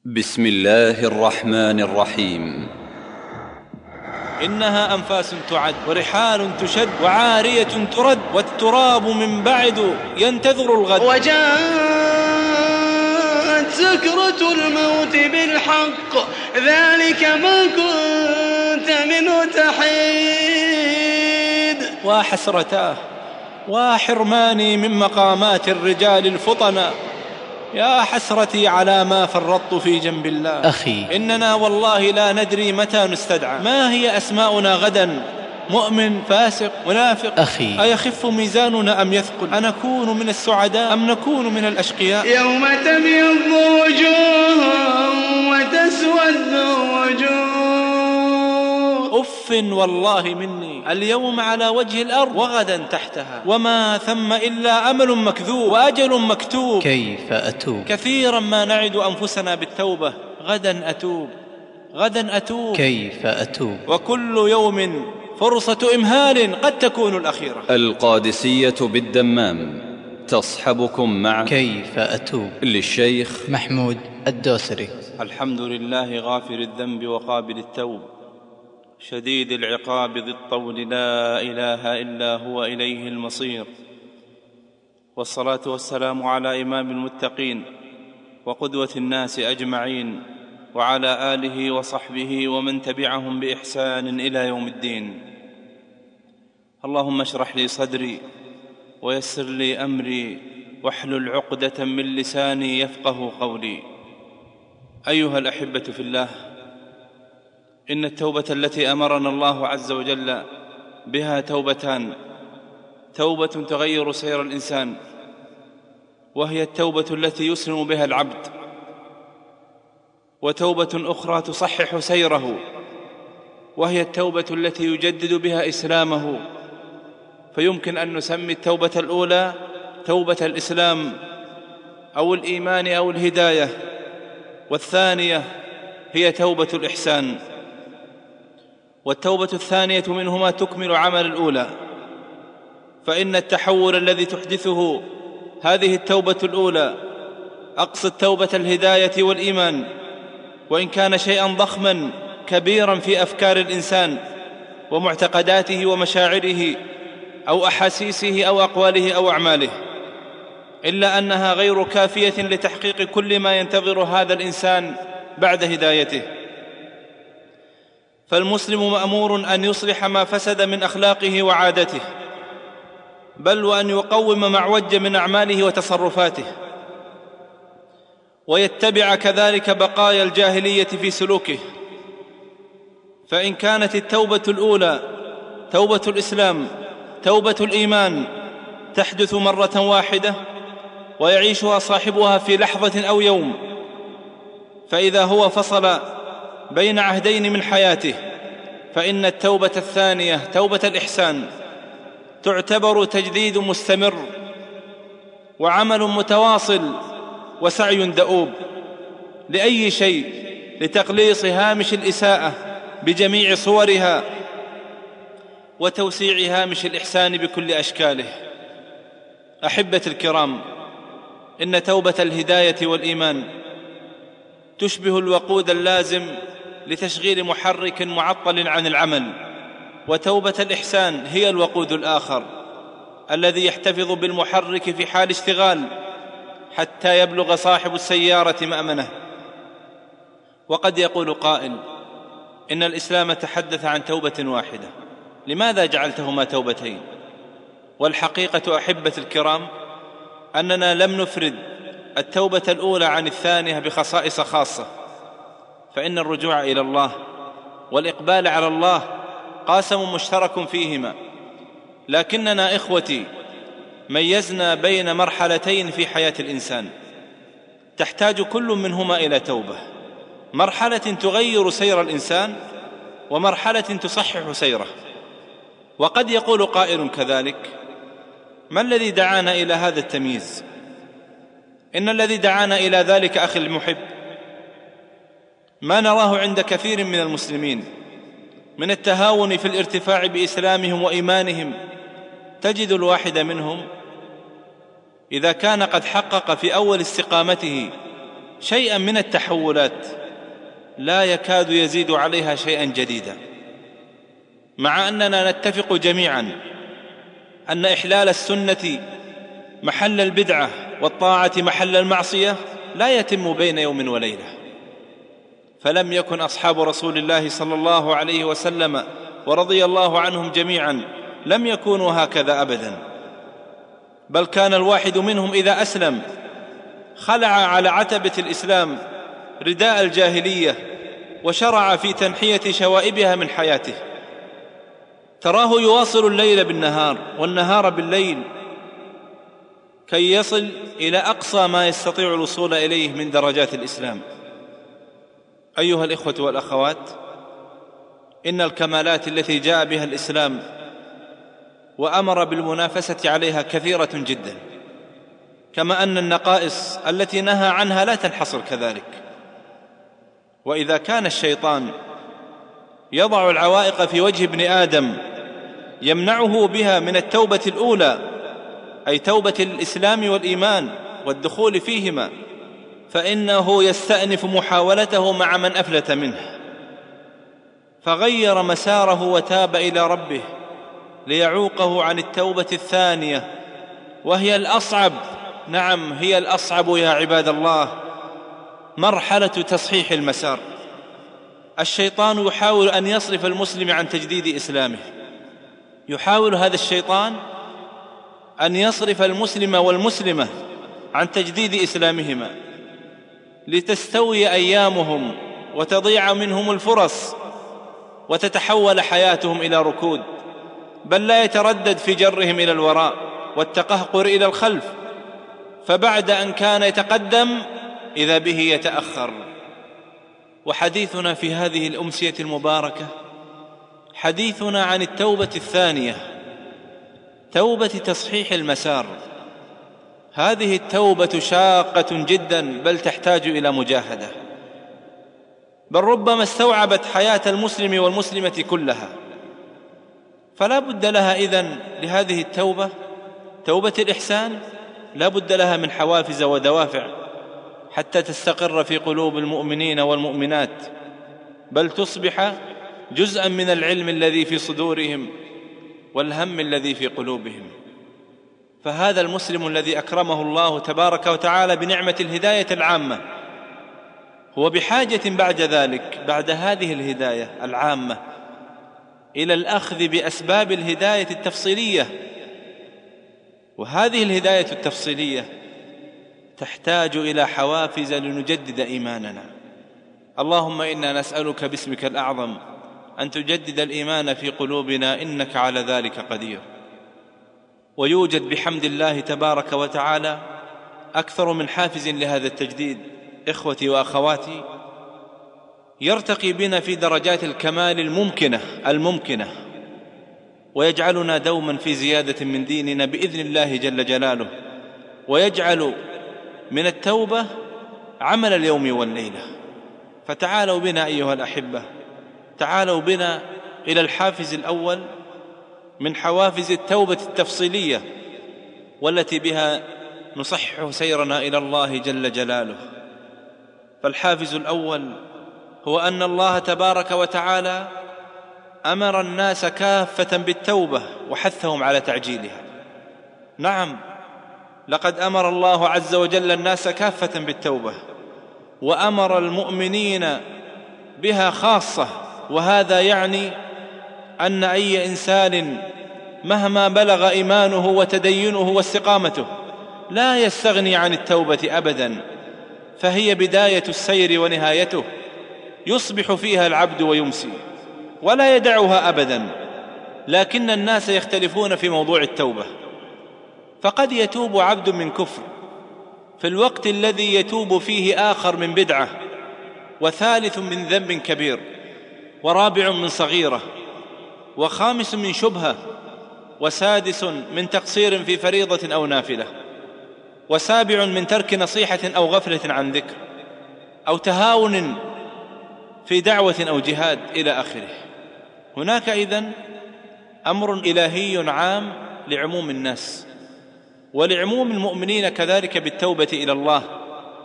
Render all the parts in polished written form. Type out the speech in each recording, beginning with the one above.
بسم الله الرحمن الرحيم. إنها أنفاس تعد ورحال تشد وعارية ترد والتراب من بعد ينتظر الغد. وجاءت سكرة الموت بالحق ذلك ما كنت منه تحيد. وحسرتاه وحرماني من مقامات الرجال الفطنا، يا حسرتي على ما فرطت في جنب الله. أخي، إننا والله لا ندري متى نستدعى. ما هي أسماؤنا غدا؟ مؤمن، فاسق، منافق؟ أخي، أيخف ميزاننا أم يثقل؟ أنكون من السعداء أم نكون من الأشقياء؟ يوم تبيض وجوه وتسود وجوه. أف والله مني، اليوم على وجه الأرض وغدا تحتها، وما ثم إلا أمل مكذوب وأجل مكتوب. كيف أتوب؟ كثيرا ما نعد أنفسنا بالتوبة، غدا أتوب، غدا أتوب. كيف أتوب؟ وكل يوم فرصة إمهال قد تكون الأخيرة. القادسية بالدمام تصحبكم مع كيف أتوب للشيخ محمود الدوسري. الحمد لله غافر الذنب وقابل التوب، شديد العقاب ذي الطول، لا إله إلا هو، إليه المصير. والصلاة والسلام على إمام المتقين وقدوة الناس أجمعين، وعلى آله وصحبه ومن تبعهم بإحسان إلى يوم الدين. اللهم اشرح لي صدري ويسر لي أمري واحلل عقدة من لساني يفقه قولي. أيها الأحبة في الله، إن التوبة التي أمرنا الله عز وجل بها توبتان: توبة تغير سير الإنسان، وهي التوبة التي يسلم بها العبد، وتوبة أخرى تصحح سيره، وهي التوبة التي يجدد بها إسلامه. فيمكن أن نسمي التوبة الأولى توبة الإسلام أو الإيمان أو الهداية، والثانية هي توبة الإحسان، والتوبة الثانية منهما تكمل عمل الأولى. فإن التحول الذي تحدثه هذه التوبة الأولى، أقصد توبة الهداية والإيمان، وإن كان شيئا ضخما كبيرا في أفكار الإنسان ومعتقداته ومشاعره أو أحاسيسه أو أقواله أو أعماله، إلا أنها غير كافية لتحقيق كل ما ينتظر هذا الإنسان بعد هدايته. فالمسلم مأمور أن يصلح ما فسد من أخلاقه وعادته، بل وأن يقوم ما اعوج من أعماله وتصرفاته، ويتبع كذلك بقايا الجاهلية في سلوكه. فإن كانت التوبة الأولى توبة الإسلام، توبة الإيمان، تحدث مرة واحدة ويعيشها صاحبها في لحظة أو يوم، فإذا هو فصل بين عهدين من حياته، فإن التوبة الثانية توبة الإحسان تعتبر تجديد مستمر وعمل متواصل وسعي دؤوب لأي شيء، لتقليص هامش الإساءة بجميع صورها وتوسيع هامش الإحسان بكل أشكاله. أحبة الكرام، إن توبة الهداية والإيمان تشبه الوقود اللازم لتشغيل محرك معطل عن العمل، وتوبة الإحسان هي الوقود الآخر الذي يحتفظ بالمحرك في حال اشتغال حتى يبلغ صاحب السيارة مأمنه. وقد يقول قائل: إن الإسلام تحدث عن توبة واحدة، لماذا جعلتهما توبتين؟ والحقيقة أحبة الكرام أننا لم نفرد التوبة الأولى عن الثانية بخصائص خاصة، فإن الرجوع إلى الله والإقبال على الله قاسم مشترك فيهما، لكننا إخوتي ميزنا بين مرحلتين في حياة الإنسان تحتاج كل منهما إلى توبة: مرحلة تغير سير الإنسان، ومرحلة تصحح سيره. وقد يقول قائل كذلك: ما الذي دعانا إلى هذا التمييز؟ إن الذي دعانا إلى ذلك أخي المحب ما نراه عند كثير من المسلمين من التهاون في الارتفاع بإسلامهم وإيمانهم. تجد الواحد منهم إذا كان قد حقق في أول استقامته شيئا من التحولات لا يكاد يزيد عليها شيئا جديدا، مع أننا نتفق جميعا أن إحلال السنة محل البدعة والطاعة محل المعصية لا يتم بين يوم وليلة. فلم يكن أصحاب رسول الله صلى الله عليه وسلم ورضي الله عنهم جميعا لم يكونوا هكذا أبدا، بل كان الواحد منهم إذا أسلم خلع على عتبة الإسلام رداء الجاهلية وشرع في تنحية شوائبها من حياته. تراه يواصل الليل بالنهار والنهار بالليل كي يصل إلى أقصى ما يستطيع الوصول إليه من درجات الإسلام. أيها الإخوة والأخوات، إن الكمالات التي جاء بها الإسلام وأمر بالمنافسة عليها كثيرة جدا، كما أن النقائص التي نهى عنها لا تنحصر كذلك. وإذا كان الشيطان يضع العوائق في وجه ابن آدم يمنعه بها من التوبة الأولى، أي توبة الإسلام والإيمان والدخول فيهما، فإنه يستأنف محاولته مع من أفلت منه، فغير مساره وتاب إلى ربه ليعوقه عن التوبة الثانية، وهي الأصعب. نعم، هي الأصعب يا عباد الله، مرحلة تصحيح المسار. الشيطان يحاول أن يصرف المسلم عن تجديد إسلامه، يحاول هذا الشيطان أن يصرف المسلم والمسلمة عن تجديد إسلامهما لتستوي أيامهم وتضيع منهم الفرص وتتحول حياتهم إلى ركود، بل لا يتردد في جرهم إلى الوراء والتقهقر إلى الخلف، فبعد أن كان يتقدم إذا به يتأخر. وحديثنا في هذه الأمسية المباركة حديثنا عن التوبة الثانية، توبة تصحيح المسار. هذه التوبة شاقة جدا، بل تحتاج إلى مجاهدة، بل ربما استوعبت حياة المسلم والمسلمة كلها. فلا بد لها إذن لهذه التوبة، توبة الإحسان، لا بد لها من حوافز ودوافع حتى تستقر في قلوب المؤمنين والمؤمنات، بل تصبح جزءا من العلم الذي في صدورهم والهم الذي في قلوبهم. فهذا المسلم الذي أكرمه الله تبارك وتعالى بنعمة الهداية العامة هو بحاجة بعد ذلك، بعد هذه الهداية العامة، إلى الأخذ بأسباب الهداية التفصيلية. وهذه الهداية التفصيلية تحتاج إلى حوافز لنجدد إيماننا. اللهم إنا نسألك باسمك الأعظم أن تجدد الإيمان في قلوبنا، إنك على ذلك قدير. ويوجد بحمد الله تبارك وتعالى أكثر من حافز لهذا التجديد. إخوتي وأخواتي، يرتقي بنا في درجات الكمال الممكنة ويجعلنا دوما في زيادة من ديننا بإذن الله جل جلاله، ويجعل من التوبة عمل اليوم والليلة. فتعالوا بنا أيها الأحبة، تعالوا بنا إلى الحافز الأول من حوافز التوبة التفصيلية، والتي بها نصحح سيرنا إلى الله جل جلاله. فالحافز الأول هو أن الله تبارك وتعالى أمر الناس كافة بالتوبة وحثهم على تعجيلها. نعم، لقد أمر الله عز وجل الناس كافة بالتوبة، وأمر المؤمنين بها خاصة. وهذا يعني أن أي إنسان مهما بلغ إيمانه وتدينه واستقامته لا يستغني عن التوبة أبدا، فهي بداية السير ونهايته، يصبح فيها العبد ويمسي ولا يدعها أبدا. لكن الناس يختلفون في موضوع التوبة، فقد يتوب عبد من كفر في الوقت الذي يتوب فيه آخر من بدعة، وثالث من ذنب كبير، ورابع من صغيرة، وخامس من شبهة، وسادس من تقصير في فريضة أو نافلة، وسابع من ترك نصيحة أو غفلة عن ذكر، أو تهاون في دعوة أو جهاد إلى آخره. هناك إذن أمر إلهي عام لعموم الناس ولعموم المؤمنين كذلك بالتوبة إلى الله،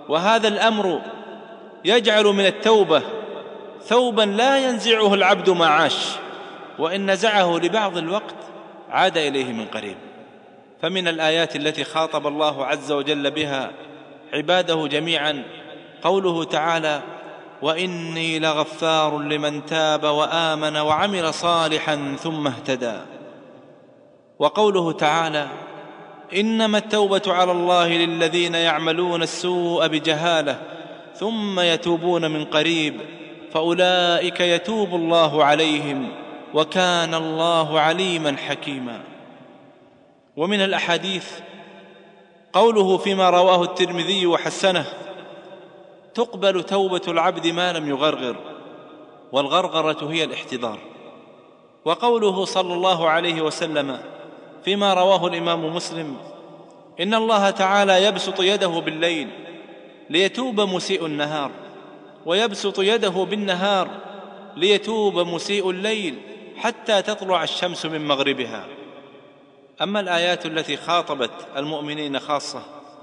وهذا الأمر يجعل من التوبة ثوبا لا ينزعه العبد ما عاش، وإن نزعه لبعض الوقت عاد إليه من قريب. فمن الآيات التي خاطب الله عز وجل بها عباده جميعا قوله تعالى: وإني لغفار لمن تاب وآمن وعمل صالحا ثم اهتدى. وقوله تعالى: إنما التوبة على الله للذين يعملون السوء بجهالة ثم يتوبون من قريب فأولئك يتوب الله عليهم وكان الله عليما حكيما. ومن الأحاديث قوله فيما رواه الترمذي وحسنه: تقبل توبة العبد ما لم يغرغر، والغرغرة هي الاحتضار. وقوله صلى الله عليه وسلم فيما رواه الإمام مسلم: إن الله تعالى يبسط يده بالليل ليتوب مسيء النهار، ويبسط يده بالنهار ليتوب مسيء الليل حتى تطلع الشمس من مغربها. أما الآيات التي خاطبت المؤمنين خاصة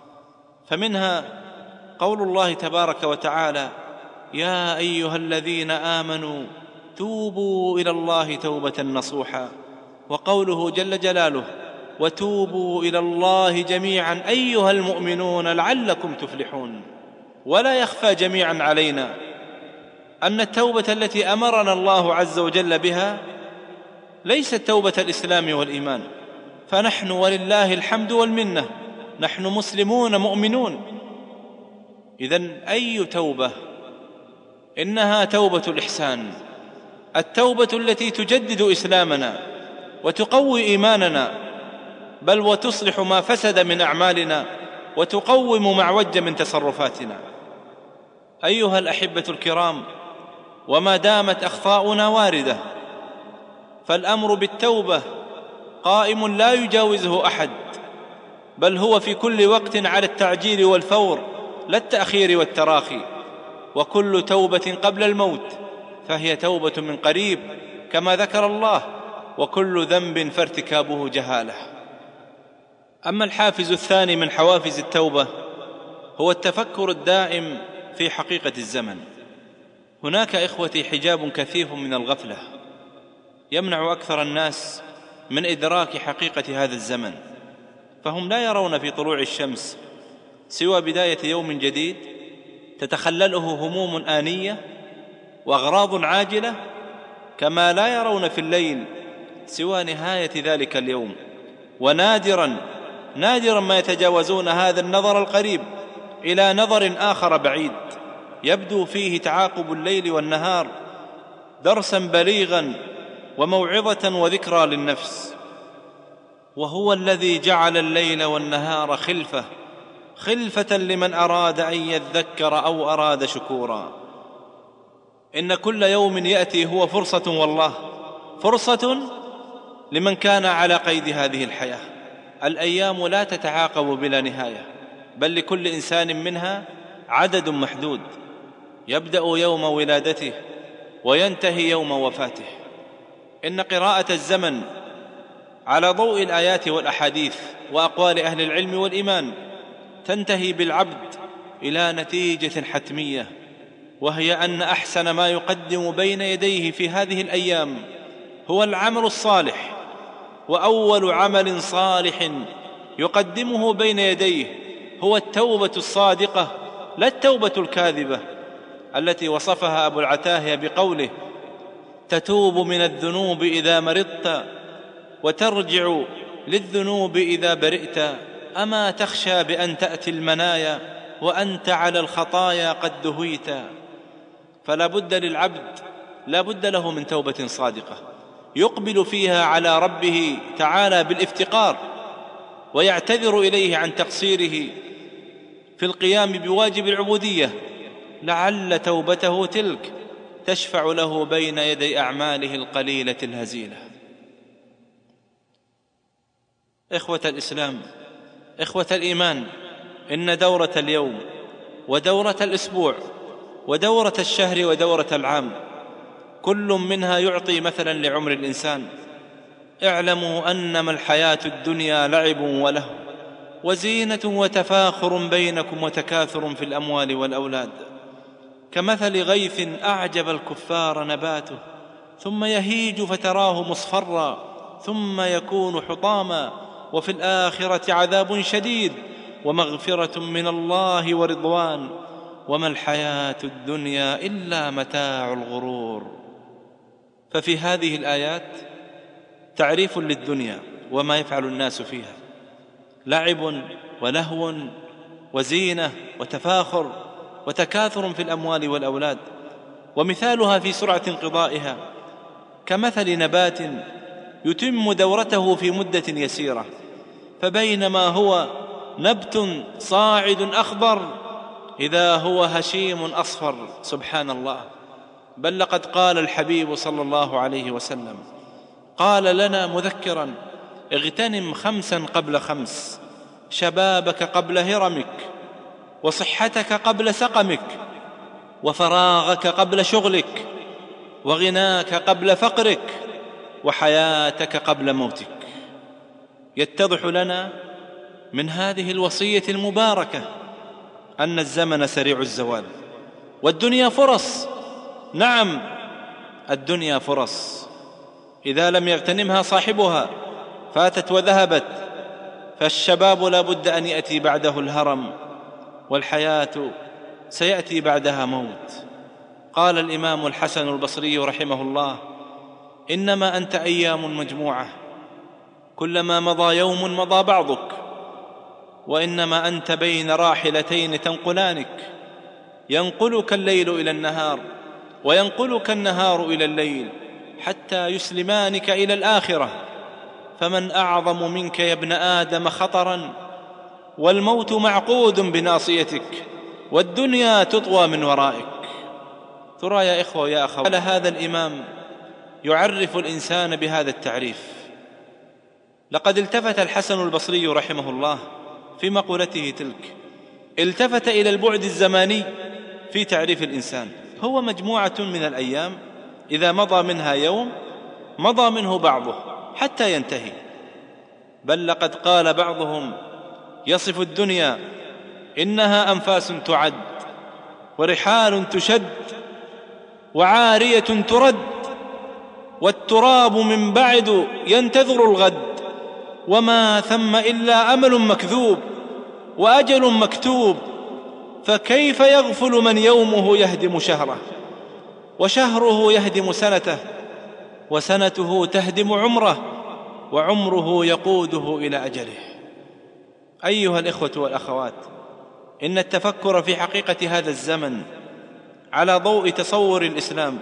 فمنها قول الله تبارك وتعالى: يا أيها الذين آمنوا توبوا إلى الله توبة نصوحا. وقوله جل جلاله: وتوبوا إلى الله جميعا أيها المؤمنون لعلكم تفلحون. ولا يخفى جميعا علينا أن التوبة التي أمرنا الله عز وجل بها ليست توبة الإسلام والإيمان، فنحن ولله الحمد والمنة نحن مسلمون مؤمنون. إذن أي توبة؟ إنها توبة الإحسان، التوبة التي تجدد إسلامنا وتقوي إيماننا، بل وتصلح ما فسد من أعمالنا وتقوم ما عوج من تصرفاتنا. أيها الأحبة الكرام، وما دامت أخطاؤنا واردة فالأمر بالتوبة قائم لا يجاوزه أحد، بل هو في كل وقت على التعجيل والفور لا التأخير والتراخي. وكل توبة قبل الموت فهي توبة من قريب كما ذكر الله، وكل ذنب فارتكابه جهالة. أما الحافز الثاني من حوافز التوبة هو التفكر الدائم في حقيقة الزمن. هناك إخوتي حجاب كثيف من الغفلة يمنع أكثر الناس من إدراك حقيقة هذا الزمن، فهم لا يرون في طلوع الشمس سوى بداية يوم جديد تتخلله هموم آنية وأغراض عاجلة، كما لا يرون في الليل سوى نهاية ذلك اليوم. ونادرا ما يتجاوزون هذا النظر القريب إلى نظر آخر بعيد يبدو فيه تعاقب الليل والنهار درسا بليغا وموعظة وذكرى للنفس. وهو الذي جعل الليل والنهار خلفة لمن أراد أن يذكر أو أراد شكورا. إن كل يوم يأتي هو فرصة، والله فرصة لمن كان على قيد هذه الحياة. الأيام لا تتعاقب بلا نهاية، بل لكل إنسان منها عدد محدود يبدأ يوم ولادته وينتهي يوم وفاته. إن قراءة الزمن على ضوء الآيات والأحاديث وأقوال أهل العلم والإيمان تنتهي بالعبد إلى نتيجة حتمية، وهي أن أحسن ما يقدم بين يديه في هذه الأيام هو العمل الصالح. وأول عمل صالح يقدمه بين يديه هو التوبة الصادقة، لا التوبة الكاذبة التي وصفها أبو العتاهية بقوله: تتوب من الذنوب إذا مرضت وترجع للذنوب إذا برئت، أما تخشى بأن تأتي المنايا وأنت على الخطايا قد دهيت. فلا بد للعبد، لا بد له من توبة صادقة يقبل فيها على ربه تعالى بالافتقار، ويعتذر إليه عن تقصيره في القيام بواجب العبودية، لعل توبته تلك تشفع له بين يدي أعماله القليلة الهزيلة. إخوة الإسلام، إخوة الإيمان، إن دورة اليوم ودورة الأسبوع ودورة الشهر ودورة العام كل منها يعطي مثلا لعمر الإنسان. اعلموا أنما الحياة الدنيا لعب وله وزينة وتفاخر بينكم وتكاثر في الأموال والأولاد، كمثل غيث أعجب الكفار نباته ثم يهيج فتراه مصفرا ثم يكون حطاما وفي الآخرة عذاب شديد ومغفرة من الله ورضوان وما الحياة الدنيا إلا متاع الغرور. ففي هذه الآيات تعريف للدنيا وما يفعل الناس فيها، لعب ولهو وزينة وتفاخر وتكاثر في الأموال والأولاد، ومثالها في سرعة انقضائها كمثل نبات يتم دورته في مدة يسيرة، فبينما هو نبت صاعد أخضر إذا هو هشيم أصفر. سبحان الله. بل لقد قال الحبيب صلى الله عليه وسلم، قال لنا مذكرا: اغتنم 5 قبل 5، شبابك قبل هرمك، وصحتك قبل سقمك، وفراغك قبل شغلك، وغناك قبل فقرك، وحياتك قبل موتك. يتضح لنا من هذه الوصية المباركة أن الزمن سريع الزوال، والدنيا فرص. نعم، الدنيا فرص، إذا لم يغتنمها صاحبها فاتت وذهبت. فالشباب لا بد أن يأتي بعده الهرم، والحياة سيأتي بعدها موت. قال الإمام الحسن البصري رحمه الله: إنما أنت أيام مجموعة، كلما مضى يوم مضى بعضك، وإنما أنت بين راحلتين تنقلانك، ينقلك الليل إلى النهار وينقلك النهار إلى الليل حتى يسلمانك إلى الآخرة. فمن أعظم منك يا ابن آدم خطرا، والموت معقود بناصيتك، والدنيا تطوى من ورائك. ترى يا إخوة يا أخوة، على هذا الإمام يعرف الإنسان بهذا التعريف. لقد التفت الحسن البصري رحمه الله في مقولته تلك، التفت إلى البعد الزماني في تعريف الإنسان. هو مجموعة من الأيام، إذا مضى منها يوم مضى منه بعضه حتى ينتهي. بل لقد قال بعضهم يصف الدنيا: إنها أنفاس تعد، ورحال تشد، وعارية ترد، والتراب من بعد ينتظر الغد، وما ثم إلا أمل مكذوب وأجل مكتوب. فكيف يغفل من يومه يهدم شهره، وشهره يهدم سنته، وسنته تهدم عمره، وعمره يقوده إلى أجله. أيها الإخوة والأخوات، إن التفكر في حقيقة هذا الزمن على ضوء تصور الإسلام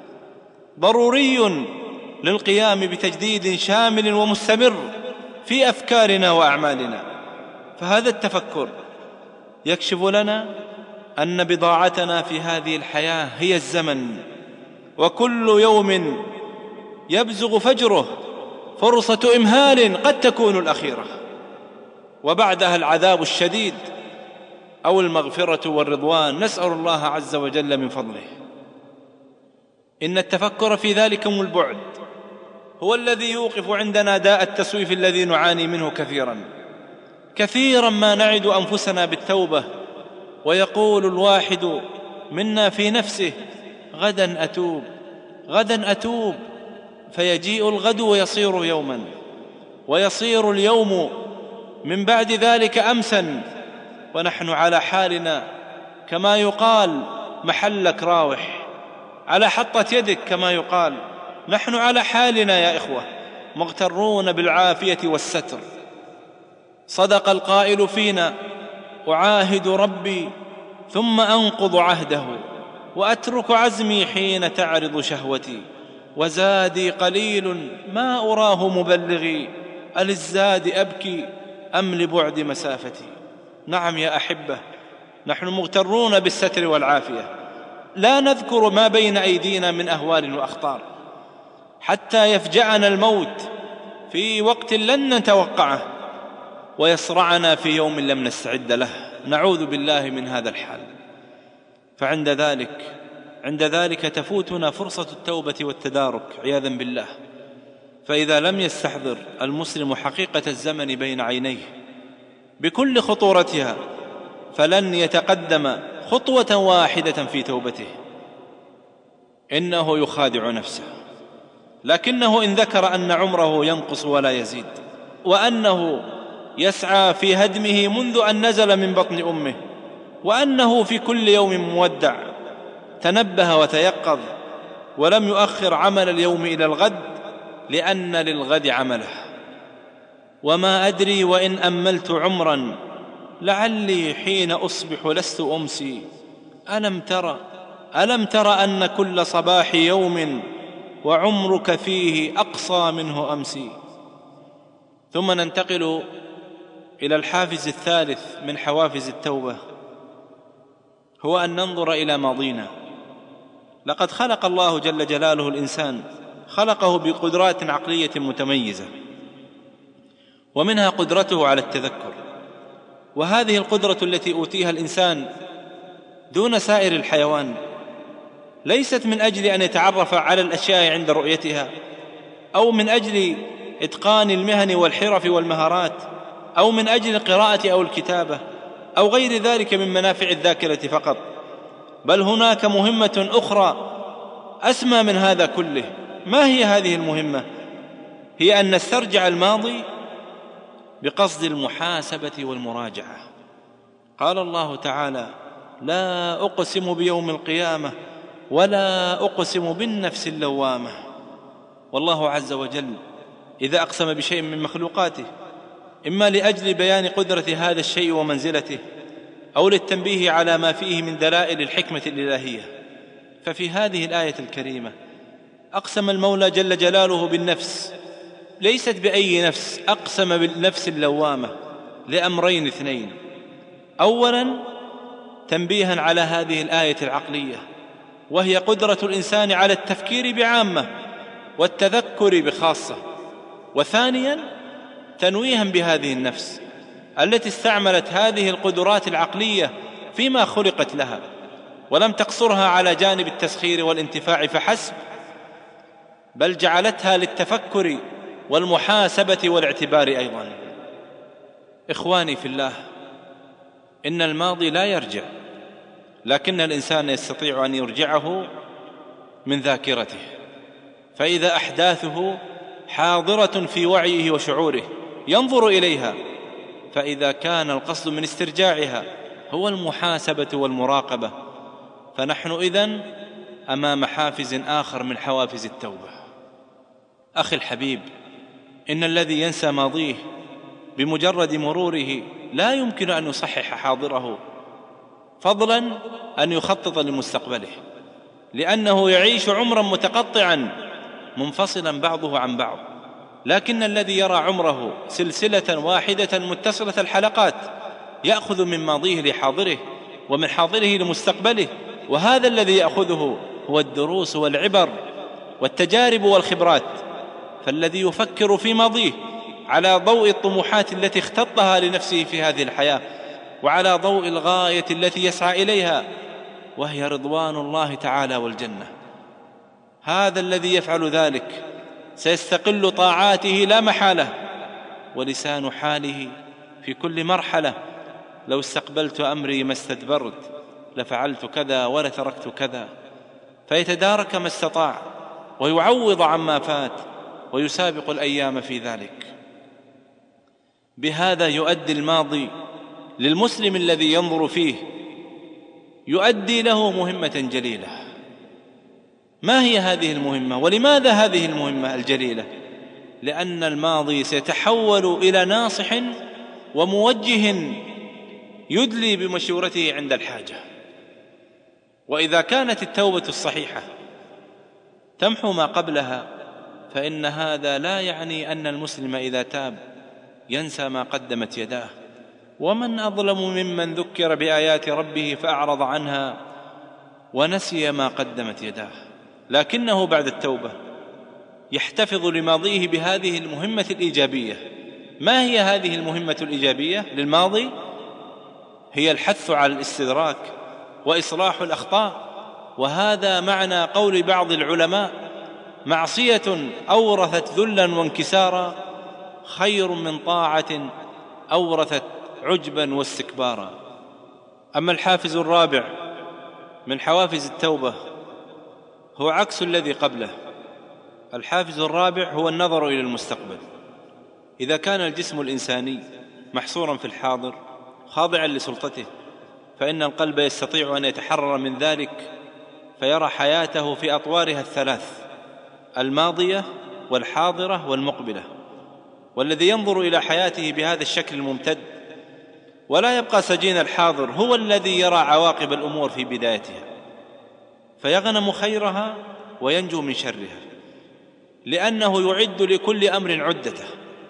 ضروري للقيام بتجديد شامل ومستمر في أفكارنا وأعمالنا. فهذا التفكر يكشف لنا أن بضاعتنا في هذه الحياة هي الزمن، وكل يوم يبزغ فجره فرصة إمهال قد تكون الأخيرة، وبعدها العذاب الشديد أو المغفرة والرضوان، نسأل الله عز وجل من فضله. إن التفكر في ذلكم البعد هو الذي يوقف عندنا داء التسويف الذي نعاني منه كثيرا ما نعد أنفسنا بالتوبة، ويقول الواحد منا في نفسه: غدا أتوب، غدا أتوب، فيجيء الغد ويصير يوما، ويصير اليوم من بعد ذلك أمسا، ونحن على حالنا كما يقال محلك راوح، على حطة يدك كما يقال. نحن على حالنا يا إخوة، مغترون بالعافية والستر. صدق القائل فينا: أعاهد ربي ثم أنقض عهده، وأترك عزمي حين تعرض شهوتي، وزادي قليل ما أراه مبلغي، أللزاد أبكي أم لبعد مسافتي. نعم يا أحبة، نحن مغترون بالستر والعافية، لا نذكر ما بين أيدينا من أهوال وأخطار حتى يفجأنا الموت في وقت لن نتوقعه، ويصرعنا في يوم لم نستعد له. نعوذ بالله من هذا الحال. فعند ذلك تفوتنا فرصة التوبة والتدارك عياذا بالله. فإذا لم يستحضر المسلم حقيقة الزمن بين عينيه بكل خطورتها، فلن يتقدم خطوة واحدة في توبته، إنه يخادع نفسه. لكنه إن ذكر أن عمره ينقص ولا يزيد، وأنه يسعى في هدمه منذ أن نزل من بطن أمه، وأنه في كل يوم مودع، تنبه وتيقظ ولم يؤخر عمل اليوم إلى الغد، لأن للغد عمله. وما أدري وإن أملت عمرا لعلي حين أصبح لست أمسي. ألم تر أن كل صباح يوم وعمرك فيه أقصى منه أمسي. ثم ننتقل إلى الحافز الثالث من حوافز التوبة، هو أن ننظر إلى ماضينا. لقد خلق الله جل جلاله الإنسان، خلقه بقدرات عقلية متميزة، ومنها قدرته على التذكر، وهذه القدرة التي أوتيها الإنسان دون سائر الحيوان ليست من أجل أن يتعرف على الأشياء عند رؤيتها، أو من أجل إتقان المهن والحرف والمهارات، أو من أجل القراءة أو الكتابة أو غير ذلك من منافع الذاكرة فقط، بل هناك مهمة أخرى أسمى من هذا كله. ما هي هذه المهمة؟ هي أن نسترجع الماضي بقصد المحاسبة والمراجعة. قال الله تعالى: لا أقسم بيوم القيامة ولا أقسم بالنفس اللوامة. والله عز وجل إذا أقسم بشيء من مخلوقاته، إما لأجل بيان قدرة هذا الشيء ومنزلته، أو للتنبيه على ما فيه من دلائل الحكمة الإلهية، ففي هذه الآية الكريمة أقسم المولى جل جلاله بالنفس، ليست بأي نفس، أقسم بالنفس اللوامة لأمرين اثنين: أولا تنبيها على هذه الآية العقلية، وهي قدرة الإنسان على التفكير بعامة والتذكر بخاصة، وثانيا تنويها بهذه النفس التي استعملت هذه القدرات العقلية فيما خلقت لها، ولم تقصرها على جانب التسخير والانتفاع فحسب، بل جعلتها للتفكر والمحاسبة والاعتبار أيضا. إخواني في الله، إن الماضي لا يرجع، لكن الإنسان يستطيع أن يرجعه من ذاكرته، فإذا أحداثه حاضرة في وعيه وشعوره ينظر إليها، فإذا كان القصد من استرجاعها هو المحاسبة والمراقبة، فنحن إذن أمام حافز آخر من حوافز التوبة. أخي الحبيب، إن الذي ينسى ماضيه بمجرد مروره لا يمكن أن يصحح حاضره، فضلا أن يخطط لمستقبله، لأنه يعيش عمرا متقطعا منفصلا بعضه عن بعض. لكن الذي يرى عمره سلسلة واحدة متصلة الحلقات يأخذ من ماضيه لحاضره، ومن حاضره لمستقبله، وهذا الذي يأخذه هو الدروس والعبر والتجارب والخبرات. فالذي يفكر في ماضيه على ضوء الطموحات التي اختطها لنفسه في هذه الحياة، وعلى ضوء الغاية التي يسعى إليها، وهي رضوان الله تعالى والجنة، هذا الذي يفعل ذلك سيستقل طاعاته لا محالة، ولسان حاله في كل مرحلة: لو استقبلت أمري ما استدبرت، لفعلت كذا ولتركت كذا، فيتدارك ما استطاع ويعوض عما فات ويسابق الأيام في ذلك. بهذا يؤدي الماضي للمسلم الذي ينظر فيه، يؤدي له مهمة جليلة. ما هي هذه المهمة؟ ولماذا هذه المهمة الجليلة؟ لأن الماضي سيتحول إلى ناصح وموجه يدلي بمشورته عند الحاجة. وإذا كانت التوبة الصحيحة تمحو ما قبلها، فإن هذا لا يعني أن المسلم إذا تاب ينسى ما قدمت يداه. ومن أظلم ممن ذكر بآيات ربه فأعرض عنها ونسي ما قدمت يداه. لكنه بعد التوبة يحتفظ لماضيه بهذه المهمة الإيجابية. ما هي هذه المهمة الإيجابية للماضي؟ هي الحث على الاستدراك وإصلاح الأخطاء. وهذا معنى قول بعض العلماء: معصية أورثت ذلا وانكسارا خير من طاعة أورثت عجبا واستكبارا. أما الحافز الرابع من حوافز التوبة هو عكس الذي قبله. الحافز الرابع هو النظر إلى المستقبل. إذا كان الجسم الإنساني محصورا في الحاضر خاضعا لسلطته، فإن القلب يستطيع أن يتحرر من ذلك فيرى حياته في أطوارها الثلاث: الماضية والحاضرة والمقبلة. والذي ينظر إلى حياته بهذا الشكل الممتد ولا يبقى سجين الحاضر هو الذي يرى عواقب الأمور في بدايتها، فيغنم خيرها وينجو من شرها، لأنه يعد لكل أمر عدته،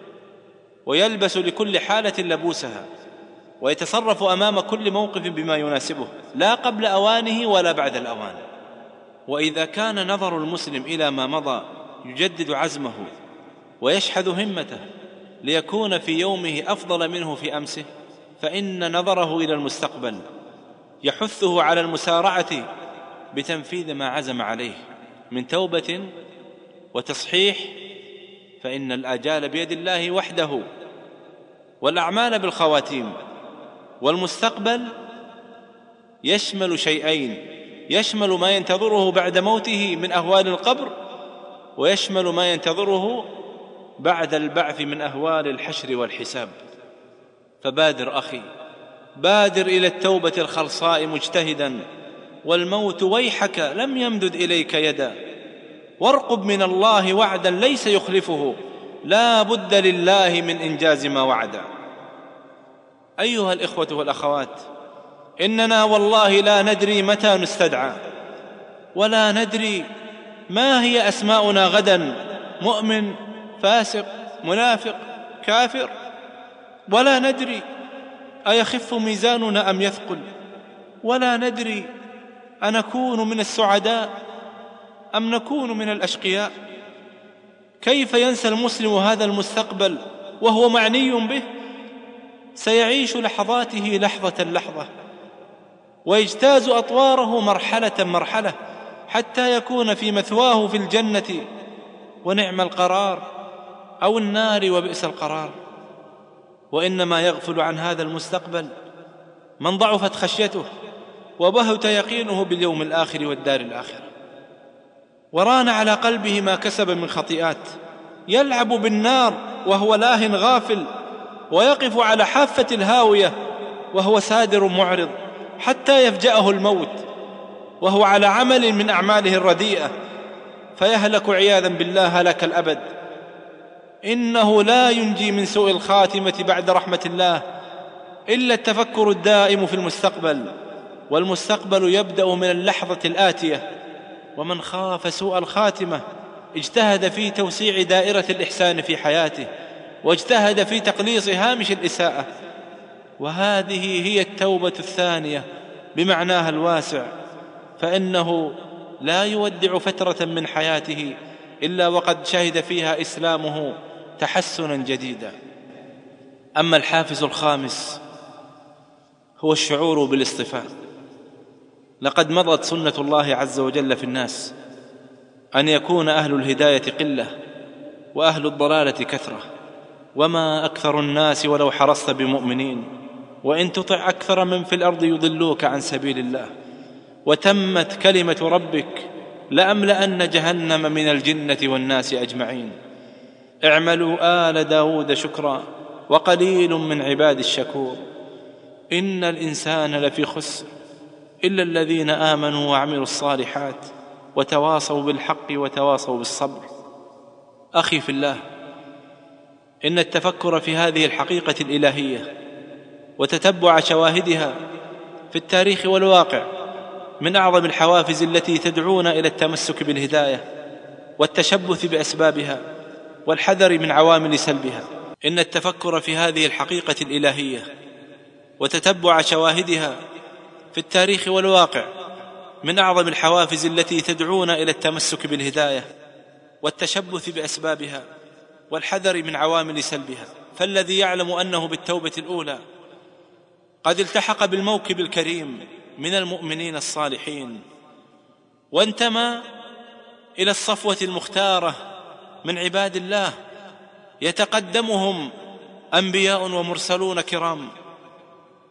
ويلبس لكل حالة لبوسها، ويتصرف أمام كل موقف بما يناسبه، لا قبل أوانه ولا بعد الأوان. وإذا كان نظر المسلم إلى ما مضى يجدد عزمه ويشحذ همته ليكون في يومه أفضل منه في أمسه، فإن نظره إلى المستقبل يحثه على المسارعة بتنفيذ ما عزم عليه من توبة وتصحيح، فإن الآجال بيد الله وحده والأعمال بالخواتيم. والمستقبل يشمل شيئين: يشمل ما ينتظره بعد موته من أهوال القبر، ويشمل ما ينتظره بعد البعث من أهوال الحشر والحساب. فبادر أخي، بادر إلى التوبة الخلصاء مجتهدا، والموت ويحك لم يمدد إليك يدا، وارقب من الله وعدا ليس يخلفه، لا بد لله من إنجاز ما وعدا. أيها الإخوة والأخوات، إننا والله لا ندري متى نستدعى، ولا ندري ما هي أسماؤنا غدا: مؤمن، فاسق، منافق، كافر. ولا ندري أيخف ميزاننا أم يثقل، ولا ندري أنكون من السعداء أم نكون من الأشقياء. كيف ينسى المسلم هذا المستقبل وهو معني به؟ سيعيش لحظاته لحظة لحظة، ويجتاز أطواره مرحلة مرحلة، حتى يكون في مثواه في الجنة ونعم القرار، أو النار وبئس القرار. وإنما يغفل عن هذا المستقبل من ضعفت خشيته وبهت يقينه باليوم الآخر والدار الآخرة، وران على قلبه ما كسب من خطيئات، يلعب بالنار وهو لاه غافل، ويقف على حافة الهاوية وهو سادر معرض، حتى يفجأه الموت وهو على عمل من أعماله الرديئة، فيهلك عياذا بالله هلك الأبد. إنه لا ينجي من سوء الخاتمة بعد رحمة الله إلا التفكر الدائم في المستقبل، والمستقبل يبدأ من اللحظة الآتية. ومن خاف سوء الخاتمة اجتهد في توسيع دائرة الإحسان في حياته، واجتهد في تقليص هامش الإساءة. وهذه هي التوبة الثانية بمعناها الواسع، فإنه لا يودع فترة من حياته إلا وقد شهد فيها إسلامه تحسنا جديدا. أما الحافز الخامس هو الشعور بالاصطفاء. لقد مضت سنة الله عز وجل في الناس أن يكون أهل الهداية قلة وأهل الضلالة كثرة، وما أكثر الناس ولو حرصت بمؤمنين، وإن تطع أكثر من في الأرض يضلوك عن سبيل الله، وتمت كلمة ربك لأملأن جهنم من الجنة والناس أجمعين. اعملوا آل داود شكرا وقليل من عباد الشكور، إن الإنسان لفي خسر إلا الذين آمنوا وعملوا الصالحات وتواصوا بالحق وتواصوا بالصبر. أخي في الله، إن التفكر في هذه الحقيقة الإلهية وتتبع شواهدها في التاريخ والواقع من أعظم الحوافز التي تدعونا إلى التمسك بالهداية والتشبث بأسبابها والحذر من عوامل سلبها. إن التفكر في هذه الحقيقة الإلهية وتتبع شواهدها في التاريخ والواقع من أعظم الحوافز التي تدعونا إلى التمسك بالهداية والتشبث بأسبابها والحذر من عوامل سلبها. فالذي يعلم أنه بالتوبة الأولى قد التحق بالموكب الكريم من المؤمنين الصالحين، وانتمى إلى الصفوة المختارة من عباد الله، يتقدمهم أنبياء ومرسلون كرام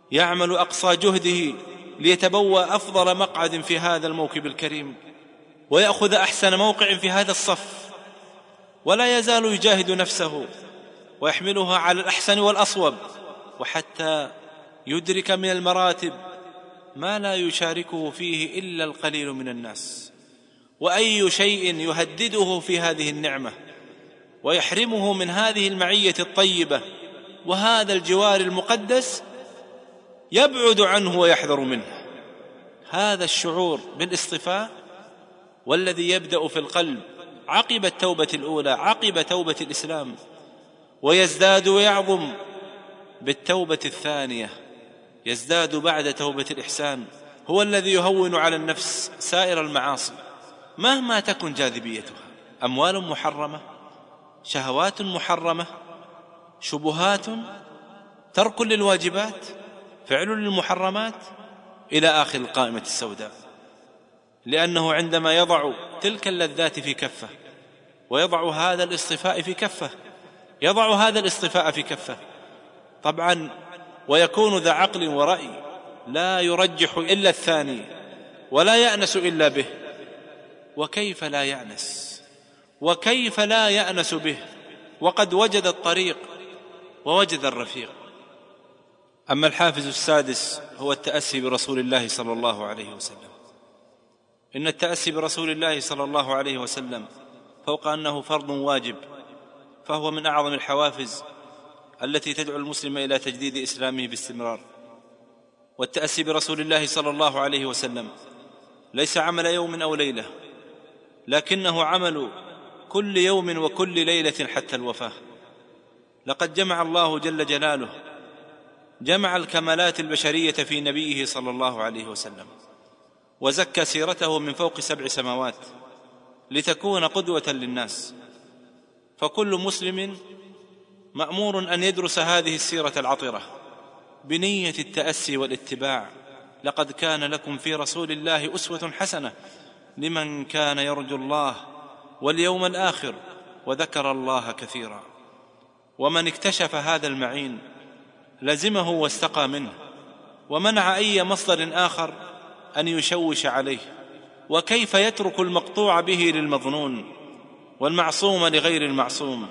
يعمل أقصى جهده ليتبوأ أفضل مقعد في هذا الموكب الكريم ويأخذ أحسن موقع في هذا الصف، ولا يزال يجاهد نفسه ويحملها على الأحسن والأصوب، وحتى يدرك من المراتب ما لا يشاركه فيه إلا القليل من الناس. وأي شيء يهدده في هذه النعمة ويحرمه من هذه المعية الطيبة وهذا الجوار المقدس يبعد عنه ويحذر منه. هذا الشعور بالاصطفاء والذي يبدأ في القلب عقب التوبة الأولى، عقب توبة الإسلام، ويزداد ويعظم بالتوبة الثانية، يزداد بعد توبة الإحسان، هو الذي يهون على النفس سائر المعاصي مهما تكن جاذبيتها: أموال محرمة، شهوات محرمة، شبهات، ترك للواجبات، فعل للمحرمات، إلى آخر القائمة السوداء. لأنه عندما يضع تلك اللذات في كفة ويضع هذا الاصطفاء في كفة، يضع هذا الاصطفاء في كفة طبعا، ويكون ذا عقل ورأي لا يرجح إلا الثاني ولا يأنس إلا به. وكيف لا يأنس؟ وكيف لا يأنس به وقد وجد الطريق ووجد الرفيق؟ أما الحافز السادس هو التأسي برسول الله صلى الله عليه وسلم. إن التأسي برسول الله صلى الله عليه وسلم فوق أنه فرض واجب فهو من أعظم الحوافز التي تدعو المسلم إلى تجديد إسلامه باستمرار. والتأسي برسول الله صلى الله عليه وسلم ليس عمل يوم أو ليلة، لكنه عمل كل يوم وكل ليلة حتى الوفاة. لقد جمع الله جل جلاله جمع الكمالات البشرية في نبيه صلى الله عليه وسلم، وزكى سيرته من فوق 7 سماوات لتكون قدوة للناس. فكل مسلم مأمور أن يدرس هذه السيرة العطرة بنية التأسي والاتباع. لقد كان لكم في رسول الله أسوة حسنة لمن كان يرجو الله واليوم الآخر وذكر الله كثيرا. ومن اكتشف هذا المعين لزمه واستقى منه، ومنع أي مصدر آخر أن يشوش عليه. وكيف يترك المقطوع به للمظنون والمعصوم لغير المعصوم؟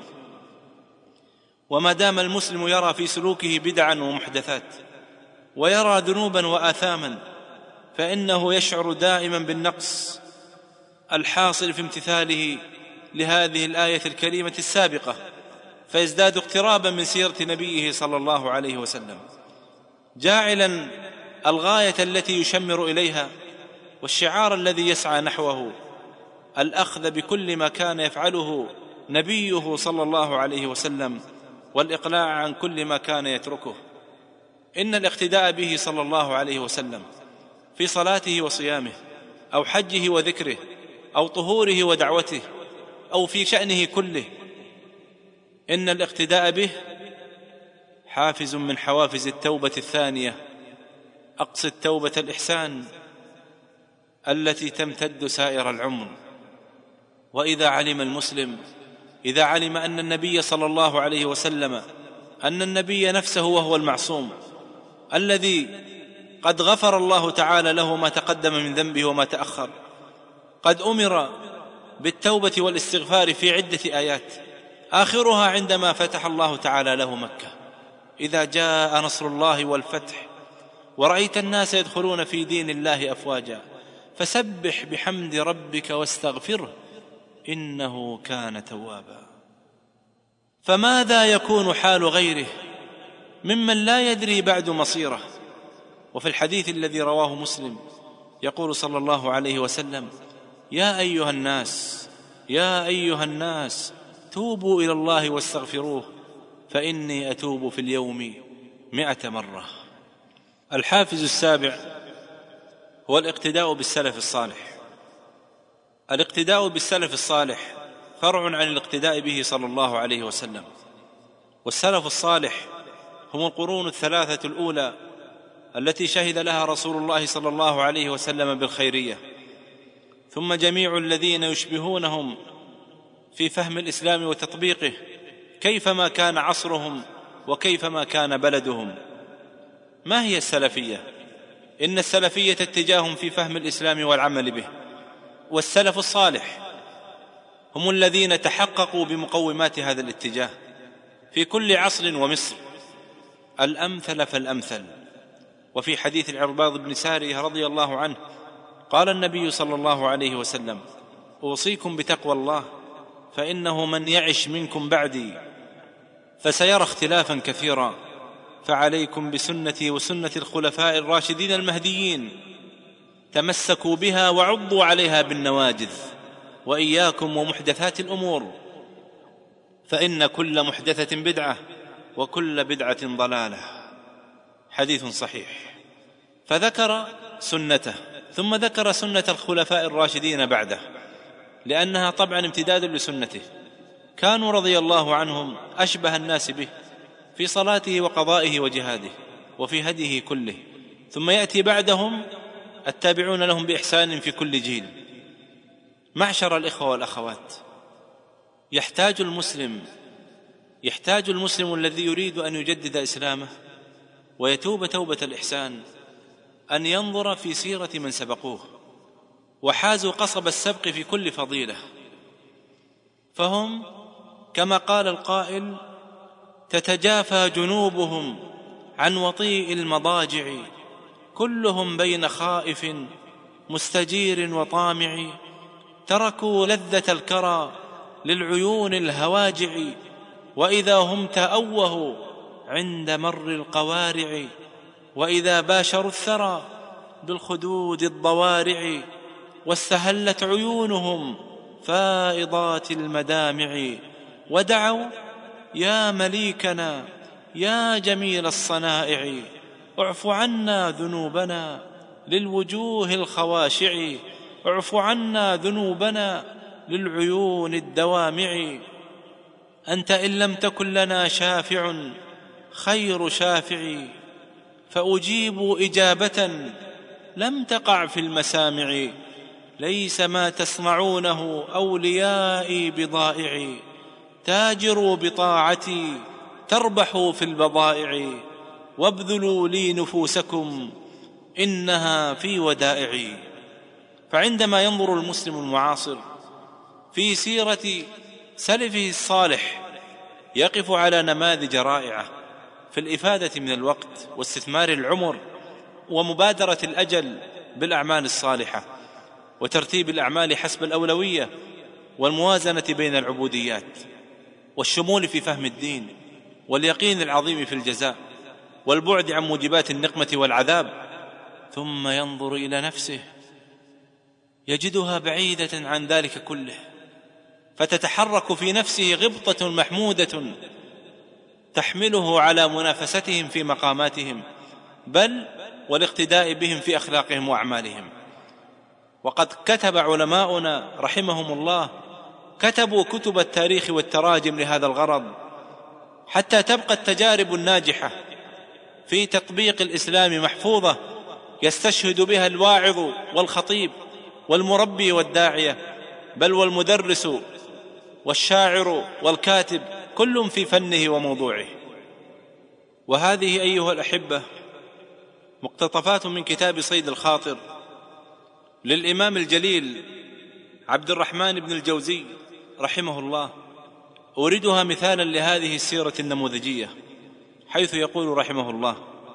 وما دام المسلم يرى في سلوكه بدعا ومحدثات ويرى ذنوبا وآثاما فإنه يشعر دائما بالنقص الحاصل في امتثاله لهذه الآية الكريمة السابقة، فيزداد اقترابا من سيرة نبيه صلى الله عليه وسلم، جاعلا الغاية التي يشمر إليها والشعار الذي يسعى نحوه الأخذ بكل ما كان يفعله نبيه صلى الله عليه وسلم والإقلاع عن كل ما كان يتركه. إن الاقتداء به صلى الله عليه وسلم في صلاته وصيامه أو حجه وذكره أو طهوره ودعوته أو في شأنه كله، إن الاقتداء به حافز من حوافز التوبة الثانية، أقصد توبة الإحسان التي تمتد سائر العمر. وإذا علم المسلم، إذا علم أن النبي صلى الله عليه وسلم، أن النبي نفسه وهو المعصوم الذي قد غفر الله تعالى له ما تقدم من ذنبه وما تأخر، قد أمر بالتوبة والاستغفار في عدة آيات، آخرها عندما فتح الله تعالى له مكة: إذا جاء نصر الله والفتح ورأيت الناس يدخلون في دين الله أفواجا فسبح بحمد ربك واستغفره إنه كان توابا. فماذا يكون حال غيره ممن لا يدري بعد مصيره؟ وفي الحديث الذي رواه مسلم يقول صلى الله عليه وسلم: يا أيها الناس، يا أيها الناس، توبوا إلى الله واستغفروه فإني أتوب في اليوم 100 مرة. الحافز السابع هو الاقتداء بالسلف الصالح. الاقتداء بالسلف الصالح فرع عن الاقتداء به صلى الله عليه وسلم. والسلف الصالح هم القرون 3 الأولى التي شهد لها رسول الله صلى الله عليه وسلم بالخيرية، ثم جميع الذين يشبهونهم في فهم الإسلام وتطبيقه كيفما كان عصرهم وكيفما كان بلدهم. ما هي السلفية؟ إن السلفية اتجاه في فهم الإسلام والعمل به، والسلف الصالح هم الذين تحققوا بمقومات هذا الاتجاه في كل عصر ومصر، الأمثل فالأمثل. وفي حديث العرباض بن سارية رضي الله عنه قال النبي صلى الله عليه وسلم: أوصيكم بتقوى الله، فإنه من يعش منكم بعدي فسيرى اختلافا كثيرا، فعليكم بسنتي وسنة الخلفاء الراشدين المهديين، تمسكوا بها وعضوا عليها بالنواجذ، وإياكم ومحدثات الأمور، فإن كل محدثة بدعة وكل بدعة ضلالة. حديث صحيح. فذكر سنته، ثم ذكر سنة الخلفاء الراشدين بعده، لأنها طبعا امتداد لسنته، كانوا رضي الله عنهم أشبه الناس به في صلاته وقضائه وجهاده وفي هديه كله، ثم يأتي بعدهم التابعون لهم بإحسان في كل جيل. معشر الإخوة والأخوات، يحتاج المسلم الذي يريد أن يجدد إسلامه ويتوب توبة الإحسان أن ينظر في سيرة من سبقوه وحازوا قصب السبق في كل فضيلة، فهم كما قال القائل: تتجافى جنوبهم عن وطيء المضاجع، كلهم بين خائف مستجير وطامع، تركوا لذة الكرى للعيون الهواجع، وإذا هم تأوهوا عند مر القوارع، وإذا باشروا الثرى بالخدود الضوارع، واستهلت عيونهم فائضات المدامع، ودعوا: يا مليكنا يا جميل الصنائع، اعف عنا ذنوبنا للوجوه الخواشع، اعف عنا ذنوبنا للعيون الدوامع، أنت إن لم تكن لنا شافع خير شافع، فأجيب إجابة لم تقع في المسامع، ليس ما تسمعونه أوليائي بضائع، تاجروا بطاعتي تربحوا في البضائع، وابذلوا لي نفوسكم إنها في ودائعي. فعندما ينظر المسلم المعاصر في سيرة سلفه الصالح يقف على نماذج رائعة في الإفادة من الوقت واستثمار العمر ومبادرة الأجل بالأعمال الصالحة وترتيب الأعمال حسب الأولوية والموازنة بين العبوديات والشمول في فهم الدين واليقين العظيم في الجزاء والبعد عن موجبات النقمة والعذاب. ثم ينظر إلى نفسه يجدها بعيدة عن ذلك كله، فتتحرك في نفسه غبطة محمودة تحمله على منافستهم في مقاماتهم، بل والاقتداء بهم في أخلاقهم وأعمالهم. وقد كتب علماؤنا رحمهم الله، كتبوا كتب التاريخ والتراجم لهذا الغرض، حتى تبقى التجارب الناجحة في تطبيق الإسلام محفوظة يستشهد بها الواعظ والخطيب والمربي والداعية، بل والمدرس والشاعر والكاتب، كل في فنه وموضوعه. وهذه أيها الأحبة مقتطفات من كتاب صيد الخاطر للإمام الجليل عبد الرحمن بن الجوزي رحمه الله، أوردها مثالا لهذه السيرة النموذجية، حيث يقول رحمه الله: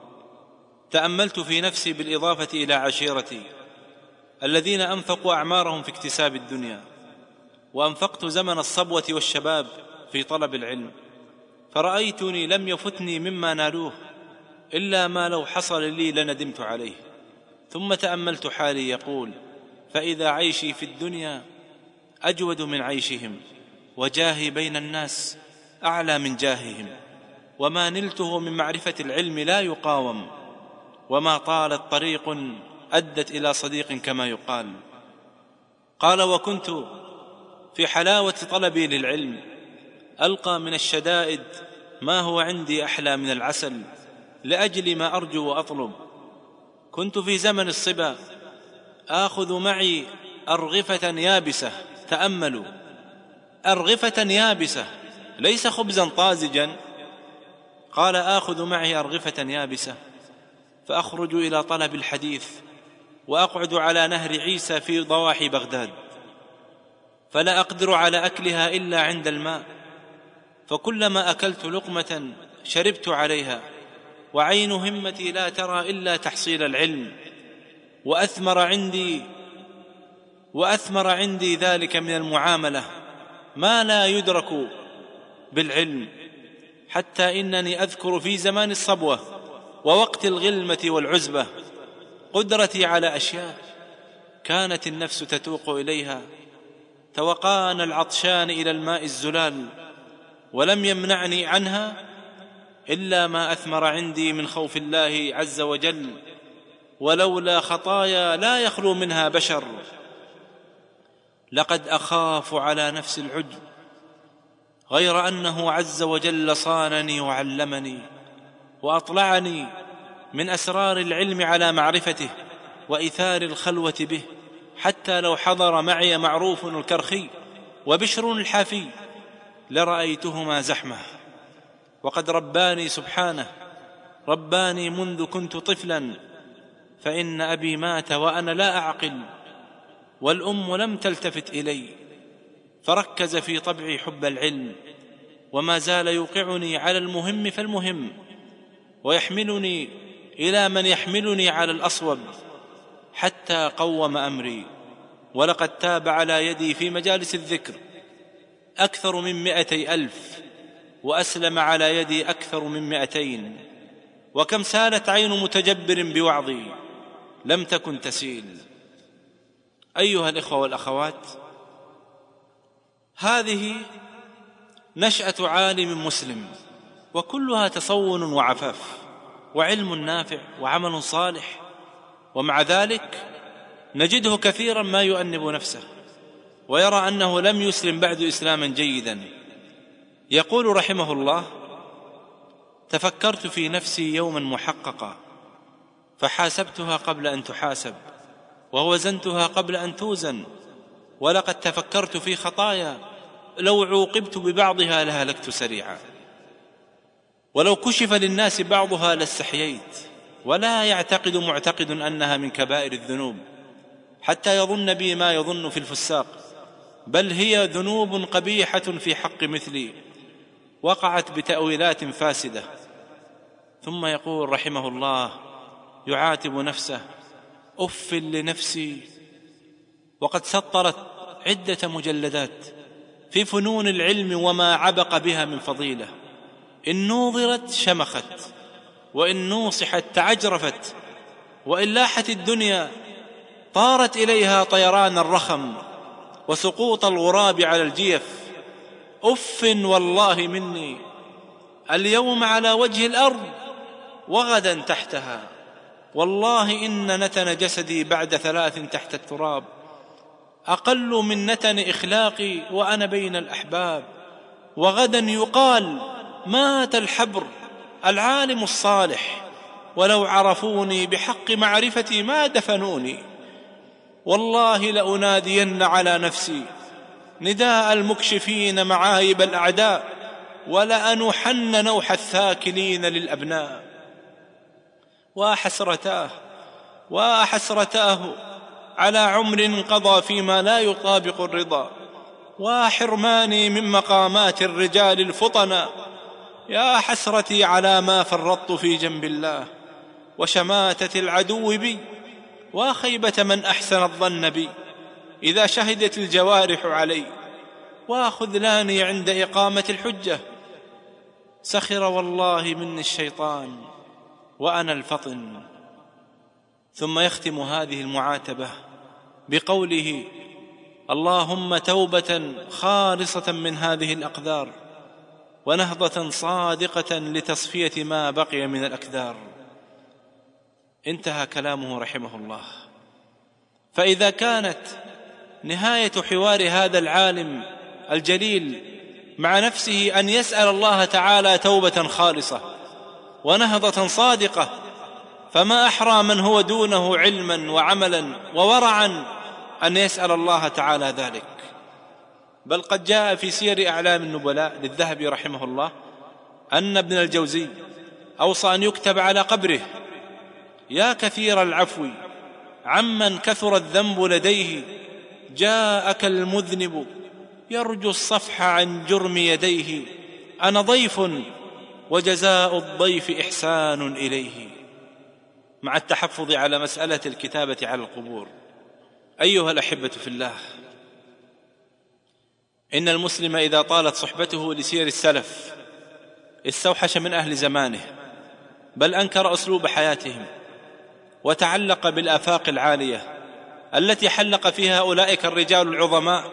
تأملت في نفسي بالإضافة إلى عشيرتي الذين أنفقوا أعمارهم في اكتساب الدنيا، وأنفقت زمن الصبوة والشباب في طلب العلم، فرأيتني لم يفتني مما نالوه إلا ما لو حصل لي لندمت عليه. ثم تأملت حالي يقول: فإذا عيشي في الدنيا أجود من عيشهم، وجاهي بين الناس أعلى من جاههم، وما نلته من معرفة العلم لا يقاوم، وما طالت طريق أدت إلى صديق كما يقال. قال: وكنت في حلاوة طلبي للعلم ألقى من الشدائد ما هو عندي أحلى من العسل لأجل ما أرجو وأطلب. كنت في زمن الصبا آخذ معي أرغفة يابسة، تأملوا، أرغفة يابسة ليس خبزا طازجا، قال: آخذ معي أرغفة يابسة فأخرج إلى طلب الحديث وأقعد على نهر عيسى في ضواحي بغداد، فلا أقدر على أكلها إلا عند الماء، فكلما أكلت لقمة شربت عليها، وعين همتي لا ترى إلا تحصيل العلم، وأثمر عندي ذلك من المعاملة ما لا يدرك بالعلم، حتى إنني أذكر في زمان الصبوة ووقت الغلمة والعزبة قدرتي على أشياء كانت النفس تتوق إليها، توقان العطشان إلى الماء الزلال، ولم يمنعني عنها إلا ما أثمر عندي من خوف الله عز وجل، ولولا خطايا لا يخلو منها بشر. لقد أخاف على نفس العجب، غير أنه عز وجل صانني وعلمني وأطلعني من أسرار العلم على معرفته وإيثار الخلوة به، حتى لو حضر معي معروف الكرخي وبشر الحافي لرأيتهما زحمة. وقد رباني سبحانه، رباني منذ كنت طفلا، فإن أبي مات وأنا لا أعقل، والأم لم تلتفت إلي، فركز في طبعي حب العلم، وما زال يوقعني على المهم فالمهم، ويحملني إلى من يحملني على الأصوب، حتى قوم أمري. ولقد تاب على يدي في مجالس الذكر أكثر من 200,000، وأسلم على يدي أكثر من 200، وكم سالت عين متجبر بوعظي لم تكن تسيل. أيها الإخوة والأخوات، هذه نشأة عالم مسلم، وكلها تصون وعفاف وعلم نافع وعمل صالح، ومع ذلك نجده كثيرا ما يؤنب نفسه ويرى أنه لم يسلم بعد إسلاما جيدا. يقول رحمه الله: تفكرت في نفسي يوما محققا، فحاسبتها قبل أن تحاسب، ووزنتها قبل أن توزن، ولقد تفكرت في خطايا لو عوقبت ببعضها لهلكت سريعا، ولو كشف للناس بعضها لاستحييت. ولا يعتقد معتقد أنها من كبائر الذنوب حتى يظن بي ما يظن في الفساق، بل هي ذنوب قبيحة في حق مثلي وقعت بتأويلات فاسدة. ثم يقول رحمه الله يعاتب نفسه: أف لنفسي. وقد سطرت عدة مجلدات في فنون العلم وما عبق بها من فضيلة، إن نوظرت شمخت، وإن نوصحت تعجرفت، وإن لاحت الدنيا طارت إليها طيران الرخم وسقوط الغراب على الجيف. أف والله مني، اليوم على وجه الأرض وغدا تحتها، والله إن نتن جسدي بعد 3 تحت التراب أقل من نتن إخلاقي وأنا بين الأحباب. وغدا يقال: مات الحبر العالم الصالح، ولو عرفوني بحق معرفتي ما دفنوني. والله لأنادين على نفسي نداء المكشفين معايب الأعداء، ولأنوحن نوح الثاكلين للأبناء. وحسرتاه على عمر انقضى فيما لا يطابق الرضا، وحرماني من مقامات الرجال الفطنا. يا حسرتي على ما فرطت في جنب الله، وشماتة العدو بي، وخيبة من أحسن الظن بي إذا شهدت الجوارح علي، وخذلاني عند إقامة الحجة. سخر والله مني الشيطان وأنا الفطن. ثم يختم هذه المعاتبة بقوله: اللهم توبة خالصة من هذه الأقدار، ونهضة صادقة لتصفية ما بقي من الأكدار. انتهى كلامه رحمه الله. فإذا كانت نهاية حوار هذا العالم الجليل مع نفسه أن يسأل الله تعالى توبة خالصة ونهضة صادقة، فما أحرى من هو دونه علما وعملا وورعا أن يسأل الله تعالى ذلك. بل قد جاء في سير أعلام النبلاء للذهبي رحمه الله أن ابن الجوزي أوصى أن يكتب على قبره: يا كثير العفو عمن كثر الذنب لديه، جاءك المذنب يرجو الصفح عن جرم يديه، أنا ضيف وجزاء الضيف إحسان إليه. مع التحفظ على مسألة الكتابة على القبور. أيها الأحبة في الله، إن المسلم إذا طالت صحبته لسير السلف استوحش من أهل زمانه، بل أنكر أسلوب حياتهم، وتعلق بالآفاق العالية التي حلق فيها أولئك الرجال العظماء،